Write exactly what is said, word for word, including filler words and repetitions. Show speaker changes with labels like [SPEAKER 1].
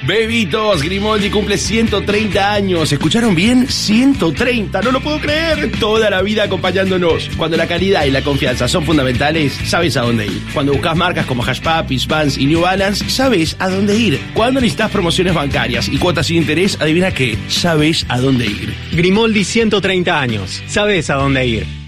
[SPEAKER 1] Bebitos, Grimaldi cumple ciento treinta años. ¿Escucharon bien? ciento treinta, no lo puedo creer. Toda la vida acompañándonos. Cuando la calidad y la confianza son fundamentales, sabes a dónde ir. Cuando buscas marcas como Hush Puppies, Vans y New Balance, sabes a dónde ir. Cuando necesitas promociones bancarias y cuotas sin interés, adivina qué, sabes a dónde ir.
[SPEAKER 2] Grimaldi, ciento treinta años. Sabes a dónde ir.